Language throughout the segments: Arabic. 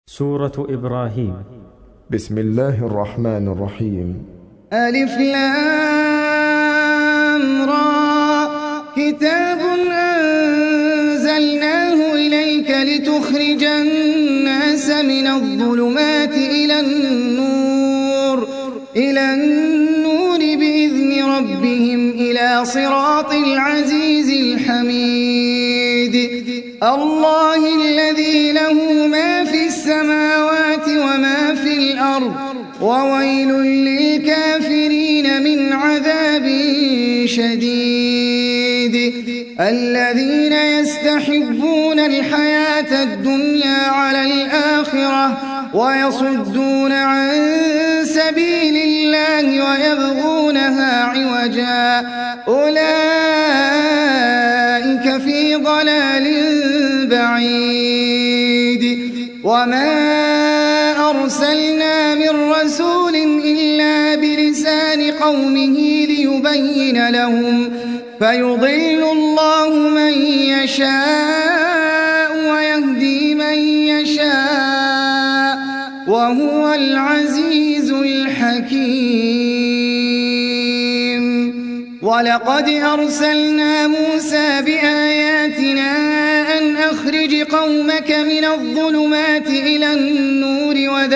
سورة إبراهيم. بسم الله الرحمن الرحيم. ألف لام را كتاب أنزلناه إليك لتخرج الناس من الظلمات إلى النور بإذن ربهم إلى صراط العزيز الحميد الله الذي له ما في السماوات وما في الأرض وويل للكافرين من عذاب شديد الذين يستحبون الحياة الدنيا على الآخرة ويصدون عن سبيل الله ويبغونها عوجا أولئك في ضلال بعيد وما أرسلنا من رسول إلا بلسان قومه ليبين لهم فيضل الله من يشاء ويهدي من يشاء وهو العزيز الحكيم ولقد أرسلنا موسى بآياتنا أن أخرج قومك من الظلمات إلى النور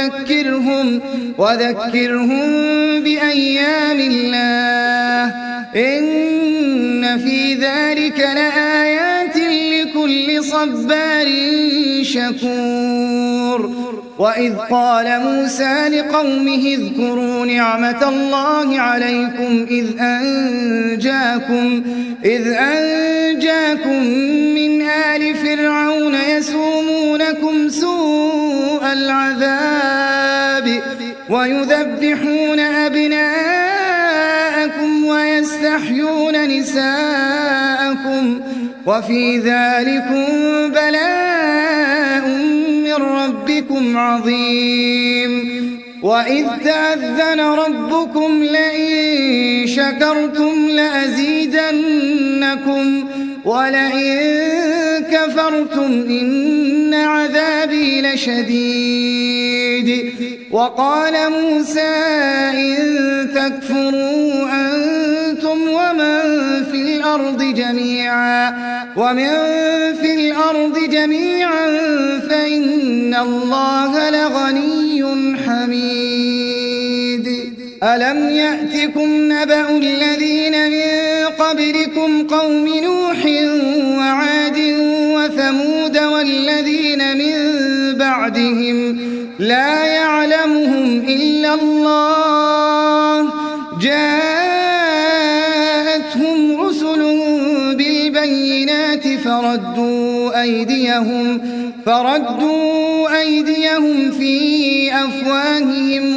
وذكرهم بأيام الله إن في ذلك لآيات لكل صبار شكور وإذ قال موسى لقومه اذكروا نعمة الله عليكم إذ أنجاكم من آل فرعون يسومونكم سوء العذاب ويذبحون أبناءكم ويستحيون نساءكم وفي ذلكم بلاء من ربكم عظيم وإذ تأذن ربكم لئن شكرتم لأزيدنكم ولئن كفرتم إن عذابي لشديد وقال موسى إن تكفروا أنتم ومن في الأرض جميعا فإن الله لغني حميد ألم يأتكم نبأ الذين من قبلكم قوم نوح وعاد وثمود والذين من بعدهم لا يعلمهم إلا الله جاءتهم رسلهم بالبينات فردوا أيديهم في أفواههم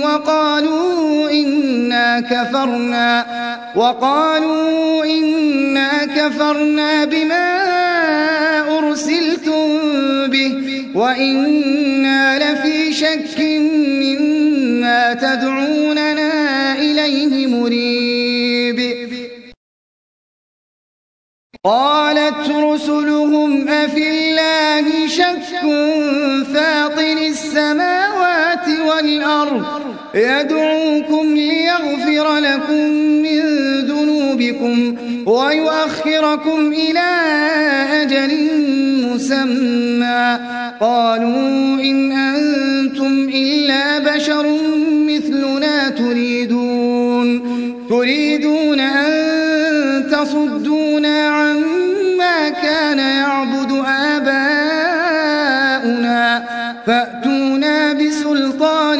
وقالوا إنا كفرنا بما أرسلتم به وإنا لفي شك مما تدعوننا إليه مريب قالت رسلهم أفي الله شك فاطر السماوات والأرض يدعوكم ليغفر لكم من ذنوبكم ويؤخركم إلى أجل مسمى قالوا إن أنتم إلا بشر مثلنا تريدون أن تصدونا عما كان يعبد آباؤنا فأتونا بسلطان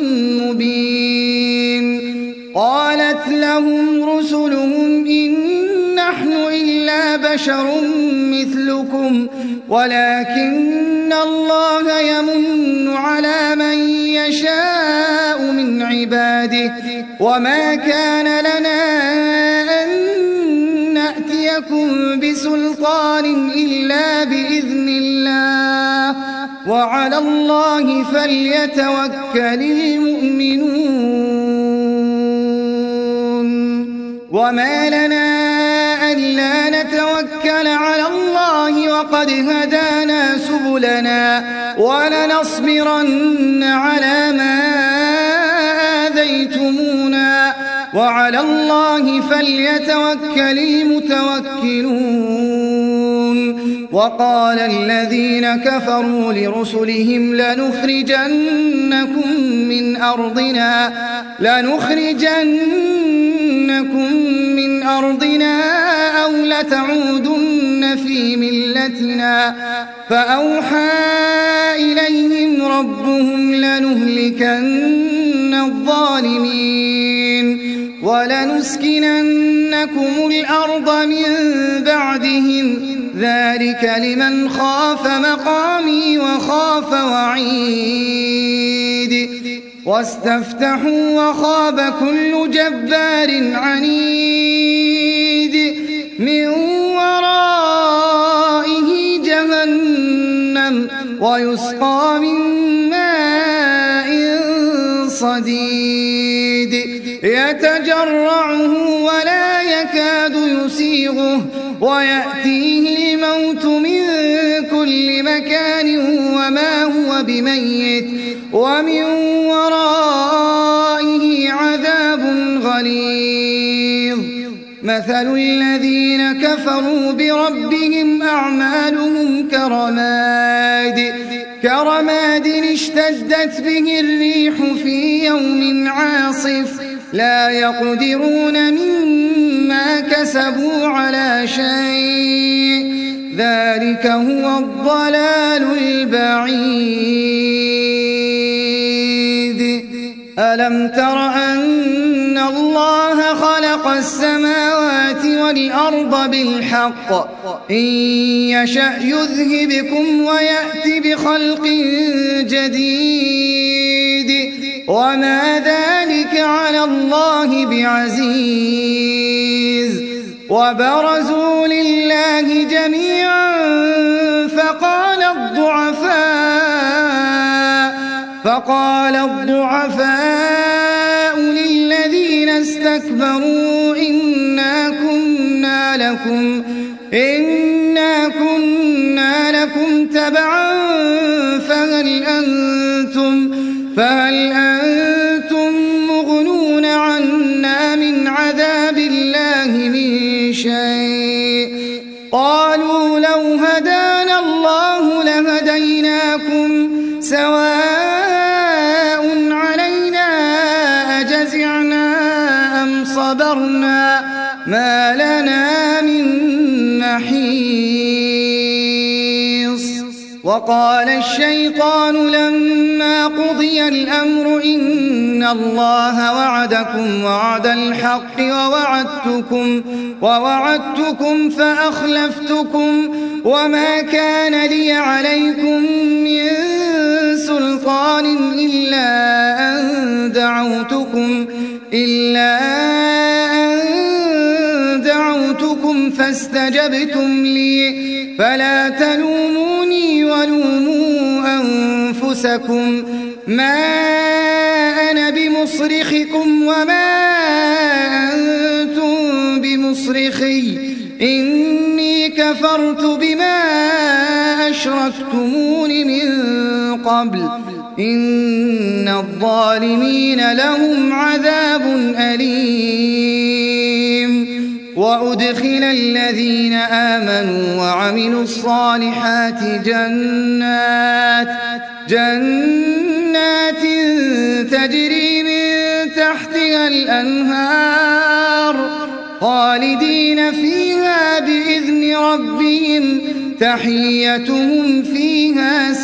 مبين قالت لهم رسلهم إن نحن إلا بشر مثلكم ولكن الله يمن على من يشاء من عباده وما كان لنا أن نأتيكم بسلطان إلا بإذن الله وعلى الله فليتوكل المؤمنون وما لنا ألا نتوكل على الله وقد هدانا سبلنا ولنصبرن على ما آذيتمونا وعلى الله فليتوكل المتوكلون. وقال الذين كفروا لرسلهم لنخرجنكم من أرضنا أو لتعودن في ملتنا فأوحى إليهم ربهم لنهلكن الظالمين ولنسكننكم الأرض من بعدهم ذلك لمن خاف مقامي وخاف وعيد. واستفتحوا وخاب كل جبار عنيد من ورائه جهنم ويسقى من ماء صديد يتجرعه ولا يكاد يسيغه ويأتيه الموت من كل مكان وما هو بميت ومن ورائه عذاب غليظ. مثل الذين كفروا بربهم أعمالهم كرماد اشتدت به الريح في يوم عاصف لا يقدرون مما كسبوا على شيء ذلك هو الضلال البعيد. ألم تر أن الله خلق السماوات والأرض بالحق إن يشأ يذهبكم ويأتي بخلق جديد وما ذلك على الله بعزيز. وبرزوا لله جميعا فقال الضعفاء للذين استكبروا إنا كنا لكم تبعا فهل أنتم مغنون عنا من عذاب الله من شيء قالوا لو هدانا الله لهديناكم سواء علينا أجزعنا أم صبرنا ما لنا من محيص. وقال الشيطان لما قضي الأمر إن الله وعدكم وعد الحق ووعدتكم فأخلفتكم وما كان لي عليكم من سلطان إلا أن دعوتكم فاستجبتم لي فلا تلوموني ولوموا أنفسكم ما أنا بمصرخكم وما أنتم بمصرخي إني كفرت بما أشركتمون من قبل إن الظالمين لهم عذاب أليم. وأدخل الذين آمنوا وعملوا الصالحات جنات تجري من تحتها الأنهار خالدين فيها بإذن ربهم تحيتهم فيها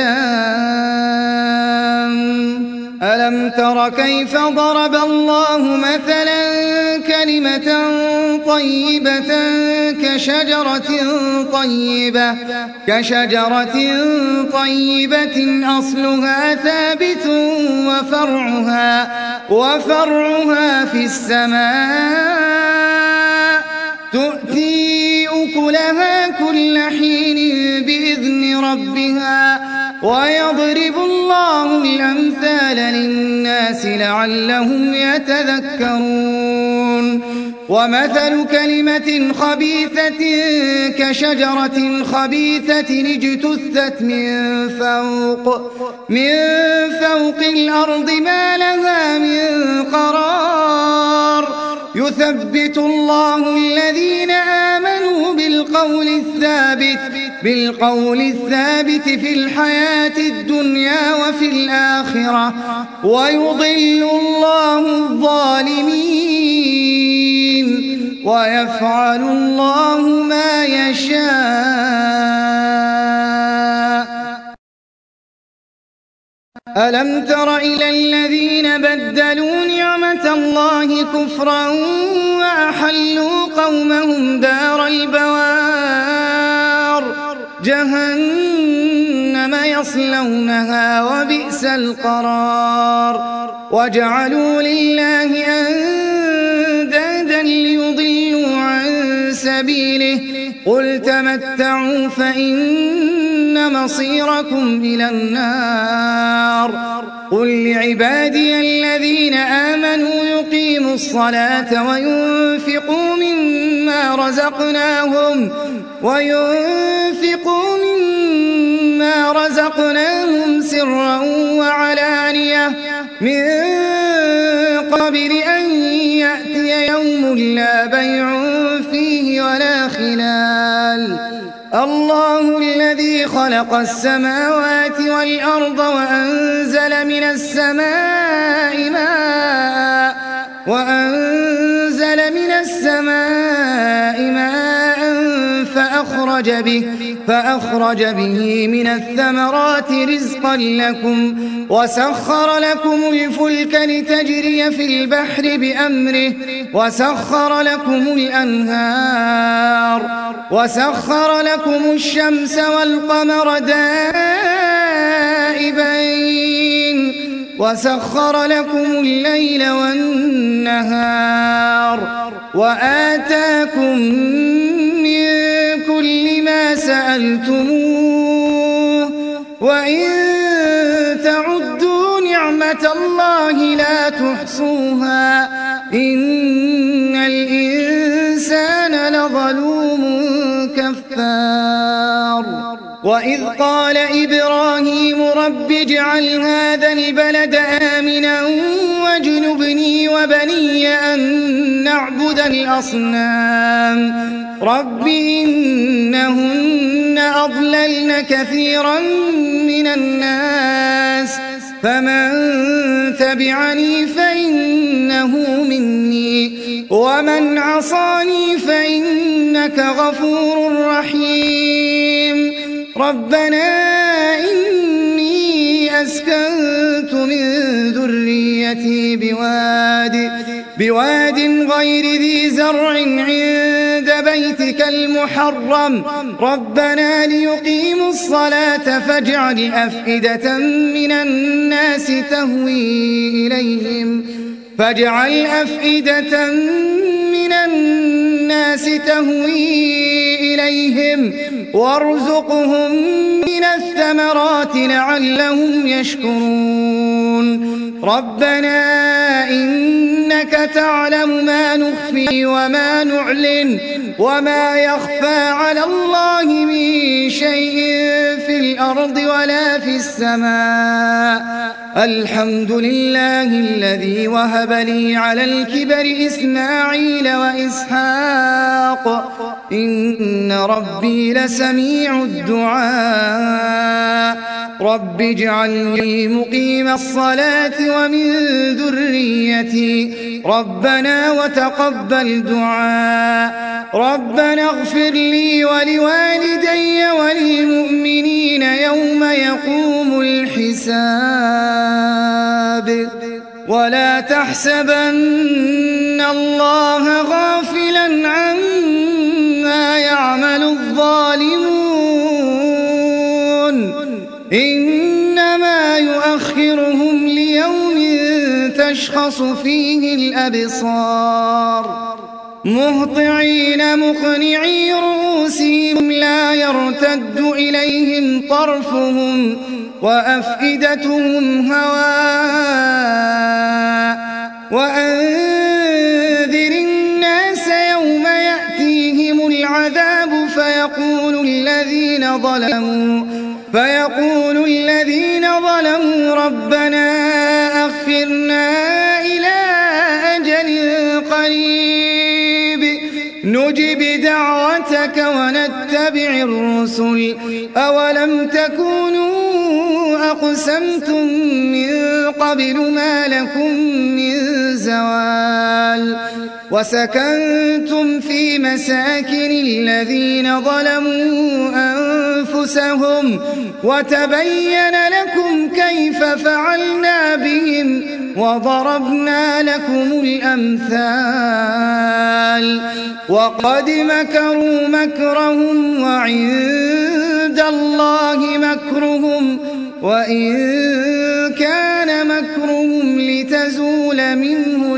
سلام. ألم تر كيف ضرب الله مثلا كلمة طيبة كشجرة طيبة أصلها ثابت وفرعها في السماء تؤتي أكلها كل حين بإذن ربها ويضرب الله الأمثال للناس لعلهم يتذكرون. ومثل كلمة خبيثة كشجرة خبيثة اجتثت من فوق الأرض ما لها من قرار يثبت الله الذين آمنوا بالقول الثابت في الحياة الدنيا وفي الآخرة ويضل الله الظالمين ويفعل الله ما يشاء. ألم تر إلى الذين بدلوا نعمة الله كفرا وأحلوا قومهم دار البوار جهنم يصلونها وبئس القرار وجعلوا لله أندادا ليضلوا عن سبيله قل تمتعوا فإن مصيركم إلى النار قل لعبادي الذين آمنوا يقيموا الصلاة وينفقوا مما رزقناهم سرا وعلانية من قبل أن يأتي يوم لا بيع فيه ولا خلال الله الذي خلق السماوات والأرض وأنزل من السماء ماء فأخرج به من الثمرات رزقا لكم وسخر لكم الفلك لتجري في البحر بأمره وسخر لكم الأنهار وسخر لكم الشمس والقمر دائبين وسخر لكم الليل والنهار وآتاكم من كل ما سألتموه وإن تعدوا نعمة الله لا تحصوها إن الإنسان لظلوم كفار وإذ قال إبراهيم رب اجعل هذا البلد آمنا واجنبني وبني أن نعبد الأصنام رب إنهن أضللن كثيرا من الناس فمن تبعني فإنه مني ومن عصاني فإنك غفور رحيم ربنا إني أسكنت من ذريتي بواد غير ذي زرع عند بيتك المحرم ربنا ليقيموا الصلاة فاجعل أفئدة من الناس تهوي إليهم وارزقهم من الثمرات لعلهم يشكرون ربنا إنك تعلم ما نخفي وما نعلن وما يخفى على الله من شيء في الأرض ولا في السماء الحمد لله الذي وهب لي على الكبر إسماعيل وإسحاق إن ربي لسميع الدعاء رب اجعلني مقيم الصلاة ومن ذريتي ربنا وتقبل دعاء ربنا اغفر لي ولوالدي وللمؤمنين يوم يقوم الحساب ولا تحسبن الله غافلا عما يعمل الظالمون إنما يؤخرهم ليوم تشخص فيه الأبصار مهطعين مقنعي رؤوسهم لا يرتد إليهم طرفهم وأفئدتهم هواء وأنذر الناس ظلموا فيقول الذين ظلموا ربنا أخرنا إلى أجل قريب نجب دعوتك ونتبع الرسل أولم تكونوا أقسمتم من قبل ما لكم من زوال وسكنتم في مساكن الذين ظلموا أنفسهم وتبين لكم كيف فعلنا بهم وضربنا لكم الأمثال وقد مكروا مكرهم وعند الله مكرهم وإن كان مكرهم لتزول منه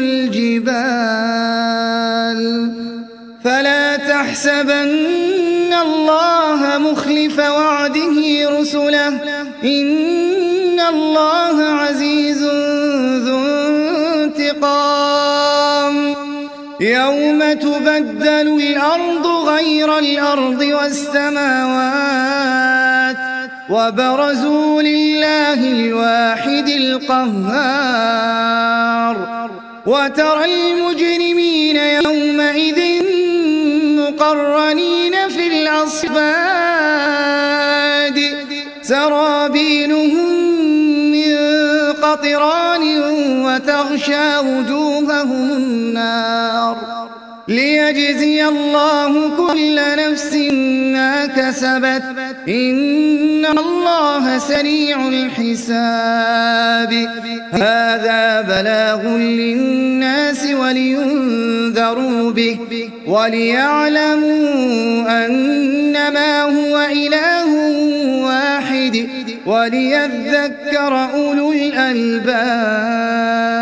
الجبال فلا تحسبن الله مخلف وعده رسله إن الله عزيز ذو انتقام يوم تبدل الأرض غير الأرض والسماوات وبرزوا لله الواحد القهار وترى المجرمين يومئذ مقرنين في الأصفاد سرابيلهم من قطران وتغشى وجوههم النار ليجزي الله كل نفس ما كسبت إن الله سريع الحساب هذا بلاغ للناس ولينذروا به وليعلموا أنما هو إله واحد وليذكر أولو الألباب